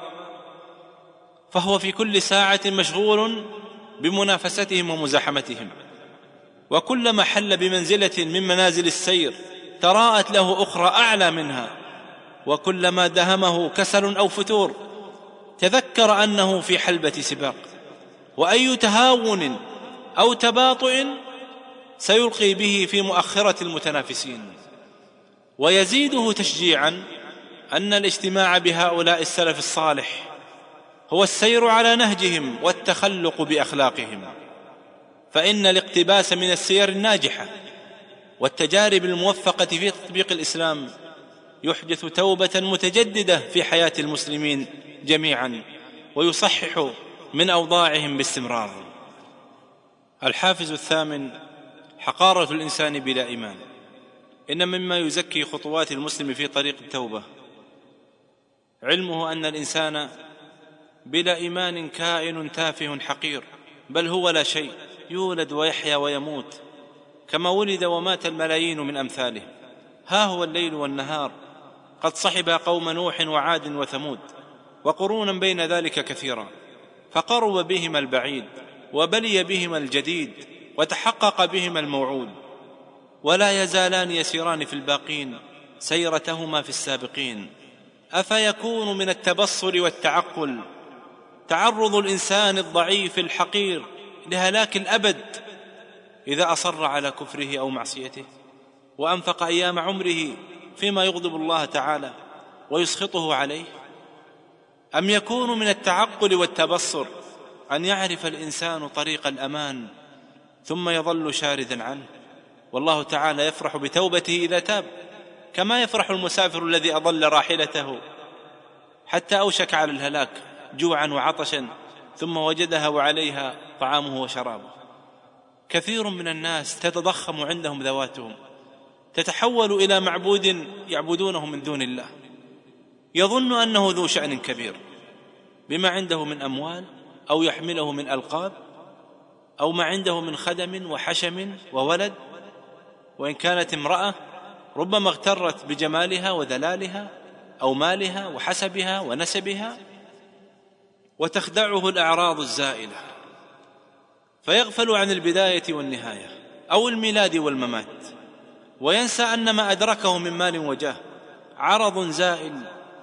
فهو في كل ساعة مشغول بمنافستهم ومزاحمتهم، وكلما حل بمنزلة من منازل السير تراءت له أخرى أعلى منها، وكلما دهمه كسل أو فتور تذكر أنه في حلبة سباق، وأي تهاون أو تباطؤ سيلقي به في مؤخرة المتنافسين. ويزيده تشجيعا أن الاجتماع بهؤلاء السلف الصالح هو السير على نهجهم والتخلق بأخلاقهم، فإن الاقتباس من السير الناجحة والتجارب الموفقة في تطبيق الإسلام يحدث توبة متجددة في حياة المسلمين جميعا، ويصحح من أوضاعهم باستمرار. الحافز الثامن: حقارة الإنسان بلا إيمان. إن مما يزكي خطوات المسلم في طريق التوبة علمه أن الإنسان بلا إيمان كائن تافه حقير، بل هو لا شيء، يولد ويحيا ويموت كما ولد ومات الملايين من أمثاله. ها هو الليل والنهار قد صحب قوم نوح وعاد وثمود، وقرونا بين ذلك كثيرا، فقرب بهما البعيد وبلي بهما الجديد وتحقق بهما الموعود، ولا يزالان يسيران في الباقين سيرتهما في السابقين. أفيكون من التبصر والتعقل تعرض الإنسان الضعيف الحقير لهلاك الأبد إذا أصر على كفره أو معصيته، وأنفق أيام عمره فيما يغضب الله تعالى ويسخطه عليه؟ أم يكون من التعقل والتبصر أن يعرف الإنسان طريق الأمان ثم يظل شاردا عنه، والله تعالى يفرح بتوبته إذا تاب، كما يفرح المسافر الذي أضل راحلته حتى أوشك على الهلاك جوعا وعطشا ثم وجدها وعليها طعامه وشرابه. كثير من الناس تتضخم عندهم ذواتهم، تتحول إلى معبود يعبدونه من دون الله، يظن أنه ذو شأن كبير بما عنده من أموال أو يحمله من ألقاب أو ما عنده من خدم وحشم وولد، وإن كانت امرأة ربما اغترت بجمالها ودلالها أو مالها وحسبها ونسبها، وتخدعه الأعراض الزائلة فيغفل عن البداية والنهاية أو الميلاد والممات، وينسى أن ما أدركه من مال وجاه عرض زائل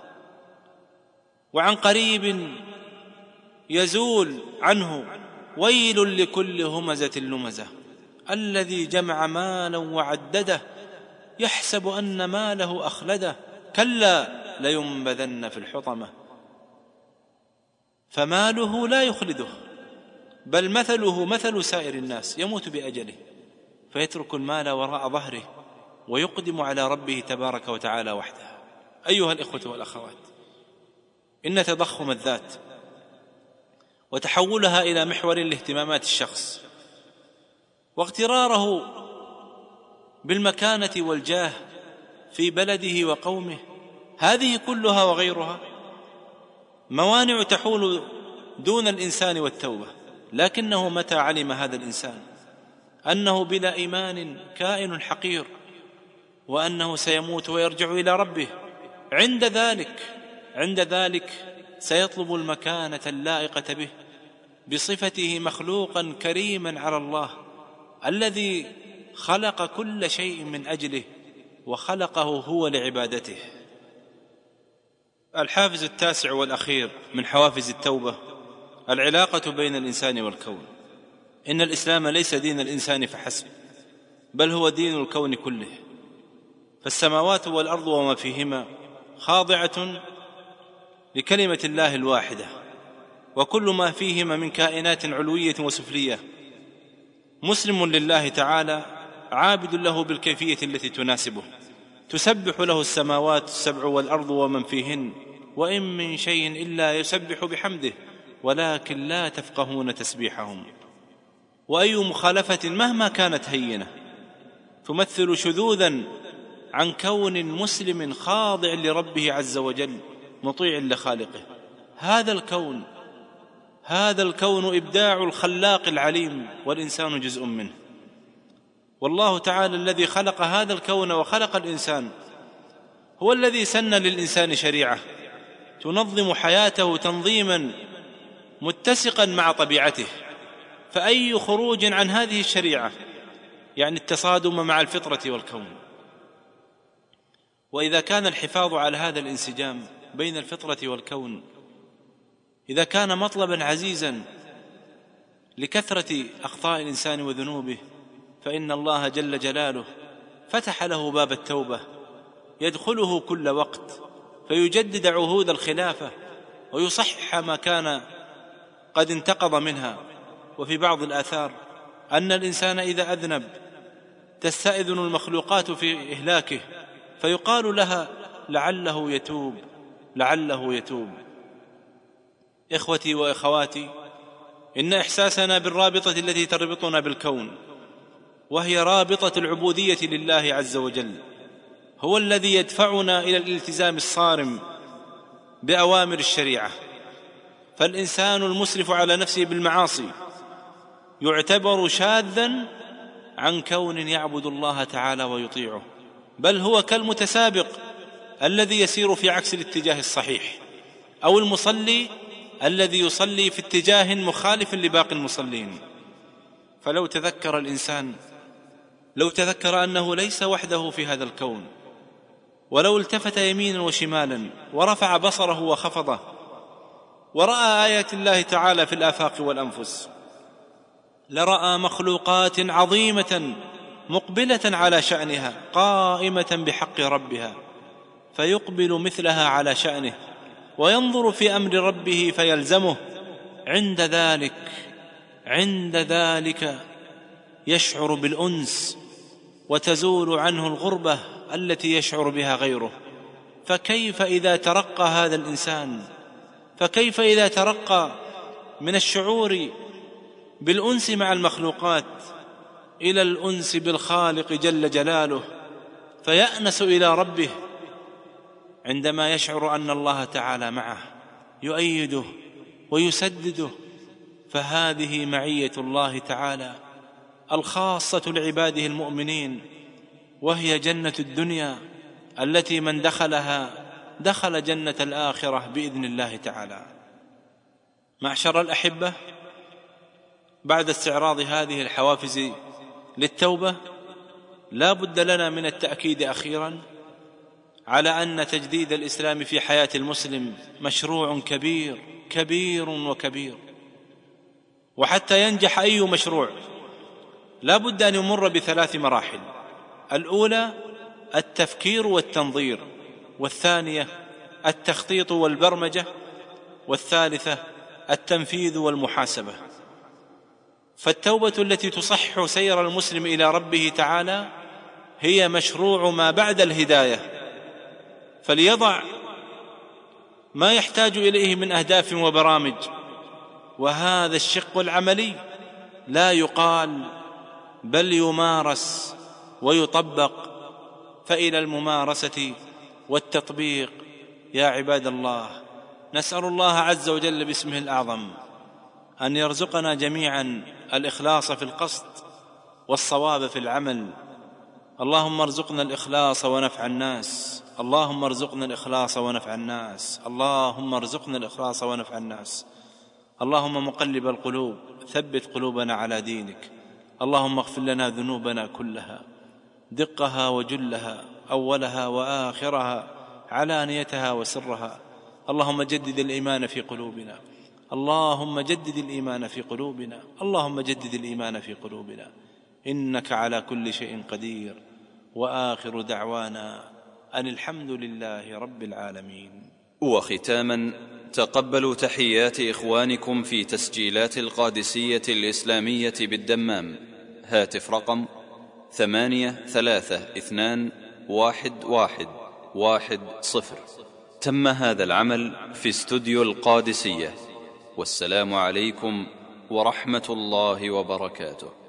وعن قريب يزول عنه. ويل لكل همزة لمزة الذي جمع مالا وعدده يحسب أن ماله أخلده، كلا لينبذن في الحطمة. فماله لا يخلده، بل مثله مثل سائر الناس، يموت بأجله فيترك المال وراء ظهره ويقدم على ربه تبارك وتعالى وحده. أيها الإخوة والأخوات، إن تضخم الذات وتحولها إلى محور لاهتمامات الشخص واغتراره بالمكانة والجاه في بلده وقومه، هذه كلها وغيرها موانع تحول دون الإنسان والتوبة. لكنه متى علم هذا الإنسان أنه بلا إيمان كائن حقير وأنه سيموت ويرجع إلى ربه، عند ذلك سيطلب المكانة اللائقة به بصفته مخلوقا كريما على الله الذي خلق كل شيء من أجله وخلقه هو لعبادته. الحافز التاسع والأخير من حوافز التوبة العلاقة بين الإنسان والكون. إن الإسلام ليس دين الإنسان فحسب، بل هو دين الكون كله، فالسماوات والأرض وما فيهما خاضعة لكلمة الله الواحدة، وكل ما فيهما من كائنات علوية وسفلية مسلم لله تعالى عابد له بالكيفية التي تناسبه. تسبح له السماوات السبع والأرض ومن فيهن وإن من شيء إلا يسبح بحمده ولكن لا تفقهون تسبيحهم. وأي مخالفة مهما كانت هينة تمثل شذوذا عن كون مسلم خاضع لربه عز وجل مطيع لخالقه. هذا الكون إبداع الخلاق العليم والإنسان جزء منه. والله تعالى الذي خلق هذا الكون وخلق الإنسان هو الذي سن للإنسان شريعة تنظم حياته تنظيما متسقا مع طبيعته، فأي خروج عن هذه الشريعة يعني التصادم مع الفطرة والكون. وإذا كان الحفاظ على هذا الانسجام بين الفطرة والكون إذا كان مطلبا عزيزا لكثرة أخطاء الإنسان وذنوبه، فإن الله جل جلاله فتح له باب التوبة يدخله كل وقت فيجدد عهود الخلافة ويصحح ما كان قد انتقض منها. وفي بعض الآثار أن الإنسان إذا أذنب تستأذن المخلوقات في إهلاكه فيقال لها لعله يتوب. إخوتي وإخواتي، إن إحساسنا بالرابطة التي تربطنا بالكون وهي رابطة العبودية لله عز وجل هو الذي يدفعنا إلى الالتزام الصارم بأوامر الشريعة. فالإنسان المسرف على نفسه بالمعاصي يعتبر شاذا عن كون يعبد الله تعالى ويطيعه، بل هو كالمتسابق الذي يسير في عكس الاتجاه الصحيح، أو المصلي الذي يصلي في اتجاه مخالف لباقي المصلين. فلو تذكر الإنسان أنه ليس وحده في هذا الكون، ولو التفت يمينا وشمالا ورفع بصره وخفضه ورأى آيات الله تعالى في الآفاق والأنفس، لرأى مخلوقات عظيمة مقبلة على شأنها قائمة بحق ربها، فيقبل مثلها على شأنه وينظر في أمر ربه فيلزمه. عند ذلك يشعر بالأنس وتزول عنه الغربة التي يشعر بها غيره. فكيف إذا ترقى هذا الإنسان، فكيف إذا ترقى من الشعور بالأنس مع المخلوقات إلى الأنس بالخالق جل جلاله، فيأنس إلى ربه عندما يشعر أن الله تعالى معه يؤيده ويسدده. فهذه معية الله تعالى الخاصة لعباده المؤمنين، وهي جنة الدنيا التي من دخلها دخل جنة الآخرة بإذن الله تعالى. معشر الأحبة، بعد استعراض هذه الحوافز للتوبة لا بد لنا من التأكيد أخيرا على أن تجديد الإسلام في حياة المسلم مشروع كبير وكبير. وحتى ينجح أي مشروع لا بد أن يمر بثلاث مراحل: الأولى التفكير والتنظير، والثانية التخطيط والبرمجة، والثالثة التنفيذ والمحاسبة. فالتوبة التي تصحح سير المسلم إلى ربه تعالى هي مشروع ما بعد الهداية، فليضع ما يحتاج إليه من أهداف وبرامج. وهذا الشق العملي لا يقال بل يمارس ويطبق. فإلى الممارسة والتطبيق يا عباد الله نسأل الله عز وجل باسمه الأعظم أن يرزقنا جميعا الإخلاص في القصد والصواب في العمل. اللهم ارزقنا الإخلاص ونفع الناس، اللهم ارزقنا الإخلاص ونفع الناس، اللهم ارزقنا الإخلاص ونفع الناس. اللهم مقلب القلوب ثبت قلوبنا على دينك. اللهم اغفر لنا ذنوبنا كلها دقها وجلها، أولها وآخرها، علانيتها وسرها. اللهم جدد الإيمان في قلوبنا، اللهم جدد الإيمان في قلوبنا، اللهم جدد الإيمان في قلوبنا، إنك على كل شيء قدير. وآخر دعوانا أن الحمد لله رب العالمين. وختاما، تقبلوا تحيات إخوانكم في تسجيلات القادسية الإسلامية بالدمام. هاتف رقم 83211110. تم هذا العمل في استوديو القادسية. والسلام عليكم ورحمة الله وبركاته.